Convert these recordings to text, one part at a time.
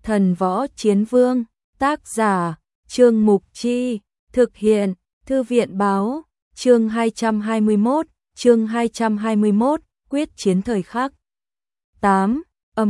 Thần Võ Chiến Vương, tác giả, Trương Mục Chi, thực hiện, Thư viện Báo, chương 221, quyết chiến thời khắc. 8.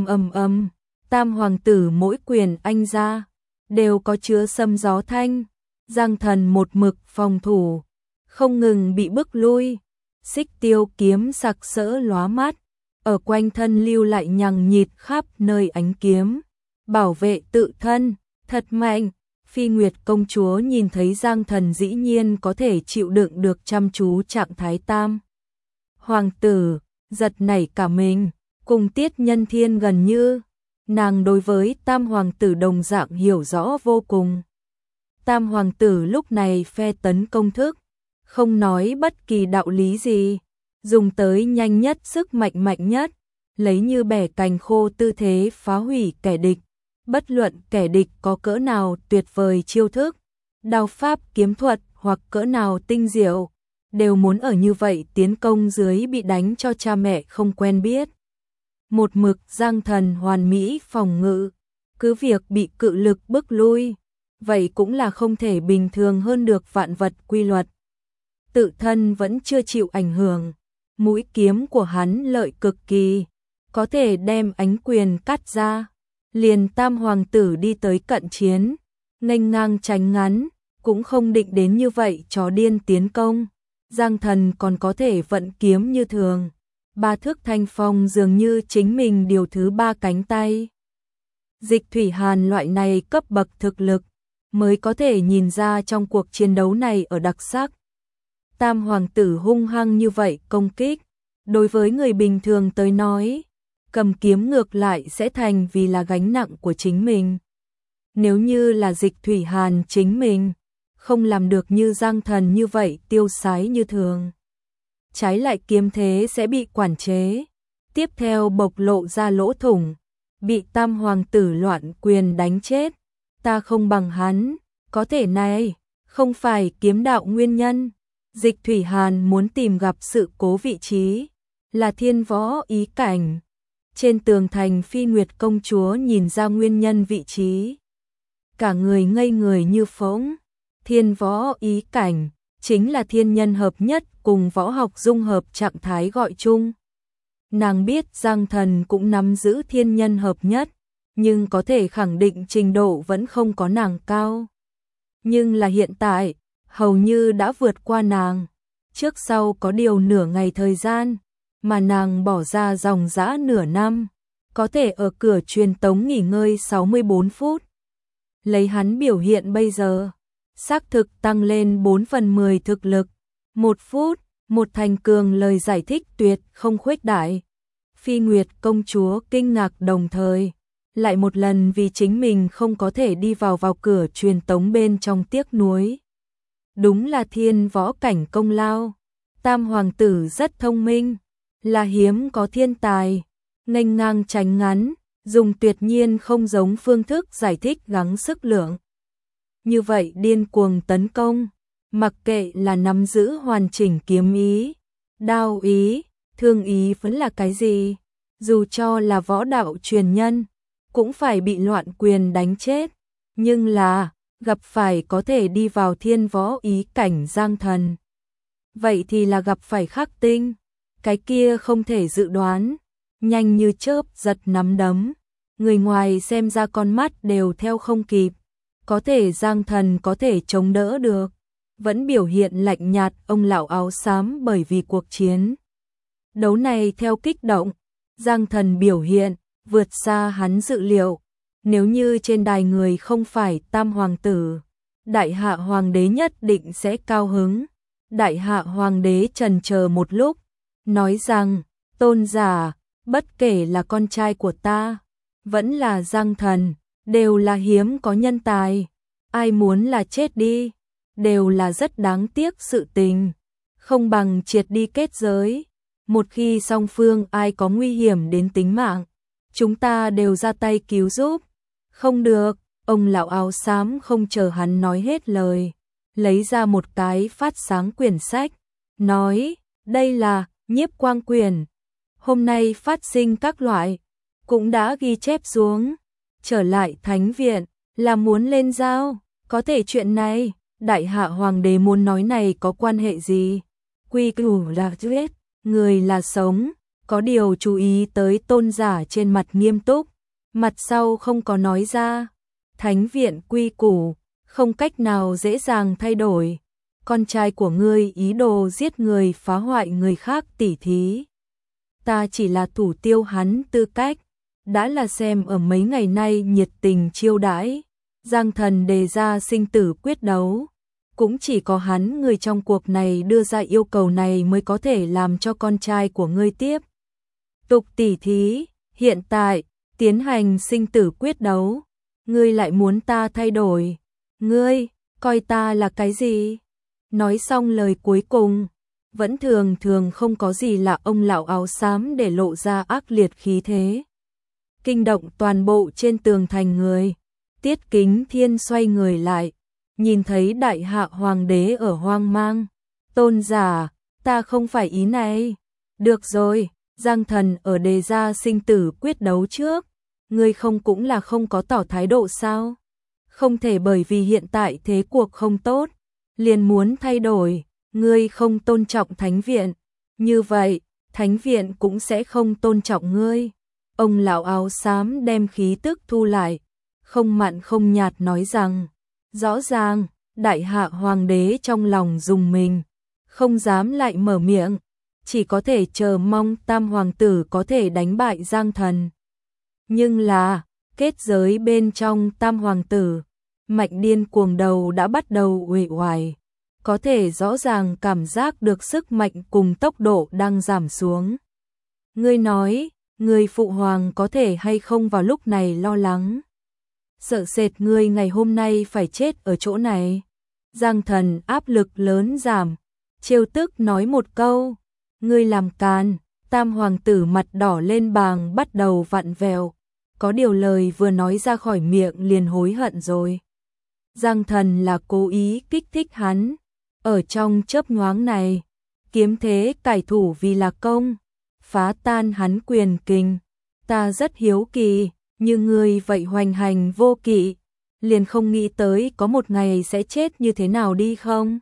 Tam hoàng tử mỗi quyền anh ra, đều có chứa sấm gió thanh, Giang Thần một mực phòng thủ, không ngừng bị bức lui, xích tiêu kiếm sặc sỡ lóa mắt, ở quanh thân lưu lại nhằng nhịt khắp nơi ánh kiếm, bảo vệ tự thân, thật mạnh. Phi Nguyệt công chúa nhìn thấy Giang Thần dĩ nhiên có thể chịu đựng được chăm chú trạng thái tam hoàng tử, giật nảy cả mình, cùng Tiết Nhân Thiên gần như, nàng đối với tam hoàng tử đồng dạng hiểu rõ vô cùng. Tam hoàng tử lúc này phe tấn công thức, không nói bất kỳ đạo lý gì, dùng tới nhanh nhất sức mạnh nhất, lấy như bẻ cành khô tư thế phá hủy kẻ địch. Bất luận kẻ địch có cỡ nào tuyệt vời chiêu thức, đao pháp kiếm thuật hoặc cỡ nào tinh diệu, đều muốn ở như vậy tiến công dưới bị đánh cho cha mẹ không quen biết. Một mực Giang Thần hoàn mỹ phòng ngự, cứ việc bị cự lực bức lui, vậy cũng là không thể bình thường hơn được vạn vật quy luật. Tự thân vẫn chưa chịu ảnh hưởng, mũi kiếm của hắn lợi cực kỳ, có thể đem ánh quyền cắt ra. Liền tam hoàng tử đi tới cận chiến, nghênh ngang tránh ngắn, cũng không định đến như vậy chó điên tiến công. Giang Thần còn có thể vận kiếm như thường, ba thước thanh phong dường như chính mình điều thứ ba cánh tay. Dịch Thủy Hàn loại này cấp bậc thực lực, mới có thể nhìn ra trong cuộc chiến đấu này ở đặc sắc. Tam hoàng tử hung hăng như vậy công kích, đối với người bình thường tới nói, cầm kiếm ngược lại sẽ thành vì là gánh nặng của chính mình. Nếu như là Dịch Thủy Hàn chính mình, không làm được như Giang Thần như vậy tiêu sái như thường. Trái lại kiếm thế sẽ bị quản chế, tiếp theo bộc lộ ra lỗ thủng, bị tam hoàng tử loạn quyền đánh chết. Ta không bằng hắn, có thể này, không phải kiếm đạo nguyên nhân. Dịch Thủy Hàn muốn tìm gặp sự cố vị trí, là thiên võ ý cảnh. Trên tường thành Phi Nguyệt công chúa nhìn ra nguyên nhân vị trí. Cả người ngây người như phỗng, thiên võ ý cảnh, chính là thiên nhân hợp nhất cùng võ học dung hợp trạng thái gọi chung. Nàng biết Giang Thần cũng nắm giữ thiên nhân hợp nhất, nhưng có thể khẳng định trình độ vẫn không có nàng cao. Nhưng là hiện tại, hầu như đã vượt qua nàng, trước sau có điều nửa ngày thời gian. Mà nàng bỏ ra dòng dã nửa năm, có thể ở cửa truyền tống nghỉ ngơi 64 phút. Lấy hắn biểu hiện bây giờ, xác thực tăng lên 4/10 thực lực. 1 phút, một thành cường lời giải thích tuyệt không khuếch đại. Phi Nguyệt công chúa kinh ngạc đồng thời, lại một lần vì chính mình không có thể đi vào cửa truyền tống bên trong tiếc nuối. Đúng là thiên võ cảnh công lao, tam hoàng tử rất thông minh. Là hiếm có thiên tài, nghênh ngang tránh ngắn, dùng tuyệt nhiên không giống phương thức giải thích gắng sức lượng. Như vậy điên cuồng tấn công, mặc kệ là nắm giữ hoàn chỉnh kiếm ý, đao ý, thương ý vẫn là cái gì, dù cho là võ đạo truyền nhân, cũng phải bị loạn quyền đánh chết. Nhưng là, gặp phải có thể đi vào thiên võ ý cảnh Giang Thần. Vậy thì là gặp phải khắc tinh. Cái kia không thể dự đoán, nhanh như chớp giật nắm đấm, người ngoài xem ra con mắt đều theo không kịp, có thể Giang Thần có thể chống đỡ được, vẫn biểu hiện lạnh nhạt. Ông lão áo xám bởi vì cuộc chiến đấu này theo kích động, Giang Thần biểu hiện vượt xa hắn dự liệu. Nếu như trên đài người không phải tam hoàng tử, đại hạ hoàng đế nhất định sẽ cao hứng. Đại hạ hoàng đế chần chờ một lúc, nói rằng, tôn giả, bất kể là con trai của ta, vẫn là Giang Thần, đều là hiếm có nhân tài, ai muốn là chết đi, đều là rất đáng tiếc sự tình, không bằng triệt đi kết giới, một khi song phương ai có nguy hiểm đến tính mạng, chúng ta đều ra tay cứu giúp. Không được, ông lão áo xám không chờ hắn nói hết lời, lấy ra một cái phát sáng quyển sách, nói, đây là Nhiếp Quang Quyển, hôm nay phát sinh các loại, cũng đã ghi chép xuống, trở lại thánh viện, là muốn lên giao, có thể chuyện này, đại hạ hoàng đế muốn nói này có quan hệ gì? Quy củ là giết, người là sống, có điều chú ý tới tôn giả trên mặt nghiêm túc, mặt sau không có nói ra. Thánh viện quy củ, không cách nào dễ dàng thay đổi. Con trai của ngươi ý đồ giết người phá hoại người khác tỉ thí. Ta chỉ là thủ tiêu hắn tư cách, đã là xem ở mấy ngày nay nhiệt tình chiêu đãi. Giang Thần đề ra sinh tử quyết đấu. Cũng chỉ có hắn người trong cuộc này đưa ra yêu cầu này mới có thể làm cho con trai của ngươi tiếp tục tỉ thí. Hiện tại, tiến hành sinh tử quyết đấu. Ngươi lại muốn ta thay đổi. Ngươi, coi ta là cái gì? Nói xong lời cuối cùng, vẫn thường thường không có gì là ông lão áo xám để lộ ra ác liệt khí thế. Kinh động toàn bộ trên tường thành người. Tiết Kính Thiên xoay người lại, nhìn thấy đại hạ hoàng đế ở hoang mang. Tôn giả, ta không phải ý này. Được rồi, Giang Thần ở đề ra sinh tử quyết đấu trước. Ngươi không cũng là không có tỏ thái độ sao? Không thể bởi vì hiện tại thế cuộc không tốt, liền muốn thay đổi, ngươi không tôn trọng thánh viện. Như vậy, thánh viện cũng sẽ không tôn trọng ngươi. Ông lão áo xám đem khí tức thu lại, không mặn không nhạt nói rằng, rõ ràng, đại hạ hoàng đế trong lòng rùng mình, không dám lại mở miệng, chỉ có thể chờ mong tam hoàng tử có thể đánh bại Giang Thần. Nhưng là, kết giới bên trong tam hoàng tử, Mạnh Điên cuồng đầu đã bắt đầu uể oải, có thể rõ ràng cảm giác được sức mạnh cùng tốc độ đang giảm xuống. Ngươi nói, người phụ hoàng có thể hay không vào lúc này lo lắng. Sợ sệt ngươi ngày hôm nay phải chết ở chỗ này. Giang Thần áp lực lớn giảm, trêu tức nói một câu, ngươi làm càn. Tam hoàng tử mặt đỏ lên bàng bắt đầu vặn vẹo, có điều lời vừa nói ra khỏi miệng liền hối hận rồi. Giang Thần là cố ý kích thích hắn, ở trong chớp nhoáng này, kiếm thế cải thủ vì là công, phá tan hắn quyền kình. Ta rất hiếu kỳ, như ngươi vậy hoành hành vô kỵ, liền không nghĩ tới có một ngày sẽ chết như thế nào đi không?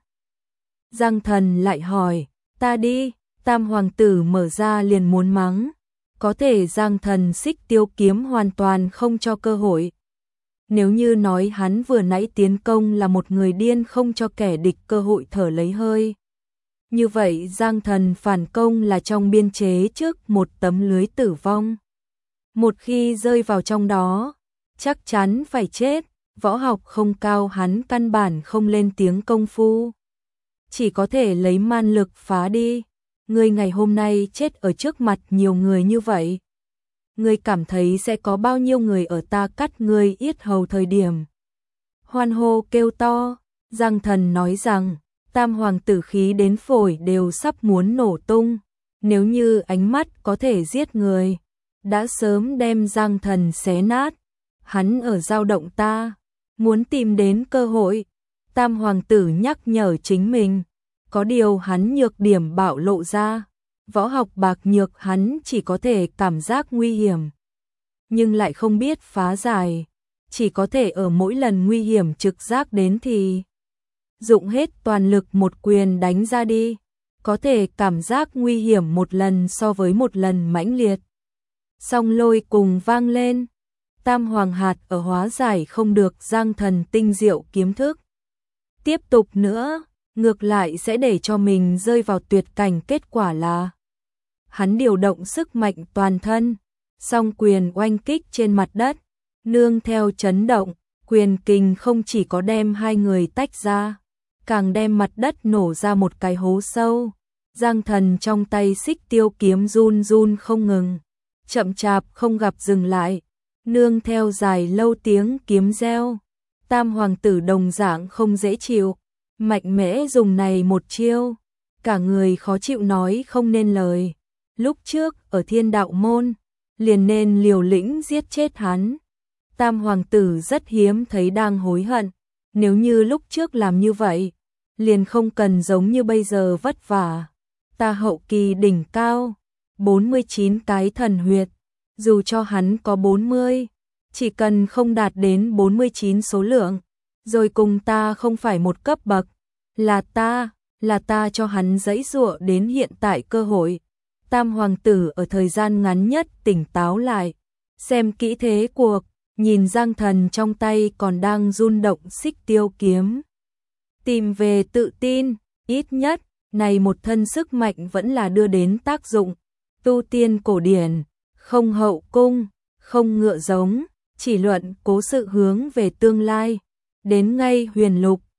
Giang Thần lại hỏi, ta đi. Tam hoàng tử mở ra liền muốn mắng, có thể Giang Thần xích tiêu kiếm hoàn toàn không cho cơ hội. Nếu như nói hắn vừa nãy tiến công là một người điên không cho kẻ địch cơ hội thở lấy hơi, như vậy Giang Thần phản công là trong biên chế trước một tấm lưới tử vong. Một khi rơi vào trong đó, chắc chắn phải chết. Võ học không cao hắn căn bản không lên tiếng công phu, chỉ có thể lấy man lực phá đi. Ngươi ngày hôm nay chết ở trước mặt nhiều người như vậy, ngươi cảm thấy sẽ có bao nhiêu người ở ta cắt ngươi yết hầu thời điểm hoan hô kêu to. Giang Thần nói rằng, tam hoàng tử khí đến phổi đều sắp muốn nổ tung, nếu như ánh mắt có thể giết người, đã sớm đem Giang Thần xé nát. Hắn ở dao động ta, muốn tìm đến cơ hội. Tam hoàng tử nhắc nhở chính mình, có điều hắn nhược điểm bạo lộ ra, võ học bạc nhược hắn chỉ có thể cảm giác nguy hiểm, nhưng lại không biết phá giải, chỉ có thể ở mỗi lần nguy hiểm trực giác đến thì dụng hết toàn lực một quyền đánh ra đi, có thể cảm giác nguy hiểm một lần so với một lần mãnh liệt. Song lôi cùng vang lên, tam hoàng hạt ở hóa giải không được Giang Thần tinh diệu kiếm thức. Tiếp tục nữa, ngược lại sẽ để cho mình rơi vào tuyệt cảnh, kết quả là hắn điều động sức mạnh toàn thân, song quyền oanh kích trên mặt đất, nương theo chấn động, quyền kình không chỉ có đem hai người tách ra, càng đem mặt đất nổ ra một cái hố sâu. Giang Thần trong tay xích tiêu kiếm run run không ngừng, chậm chạp không gặp dừng lại, nương theo dài lâu tiếng kiếm reo. Tam hoàng tử đồng dạng không dễ chịu, mạnh mẽ dùng này một chiêu, cả người khó chịu nói không nên lời. Lúc trước ở Thiên Đạo Môn, liền nên liều lĩnh giết chết hắn. Tam hoàng tử rất hiếm thấy đang hối hận, nếu như lúc trước làm như vậy, liền không cần giống như bây giờ vất vả. Ta hậu kỳ đỉnh cao, 49 cái thần huyệt, dù cho hắn có 40, chỉ cần không đạt đến 49 số lượng, rồi cùng ta không phải một cấp bậc, là ta cho hắn giãy giụa đến hiện tại cơ hội. Tam hoàng tử ở thời gian ngắn nhất tỉnh táo lại, xem kỹ thế cuộc, nhìn Giang Thần trong tay còn đang run động xích tiêu kiếm. Tìm về tự tin, ít nhất, này một thân sức mạnh vẫn là đưa đến tác dụng. Tu tiên cổ điển, không hậu cung, không ngựa giống, chỉ luận cố sự hướng về tương lai. Đến ngay huyền lục,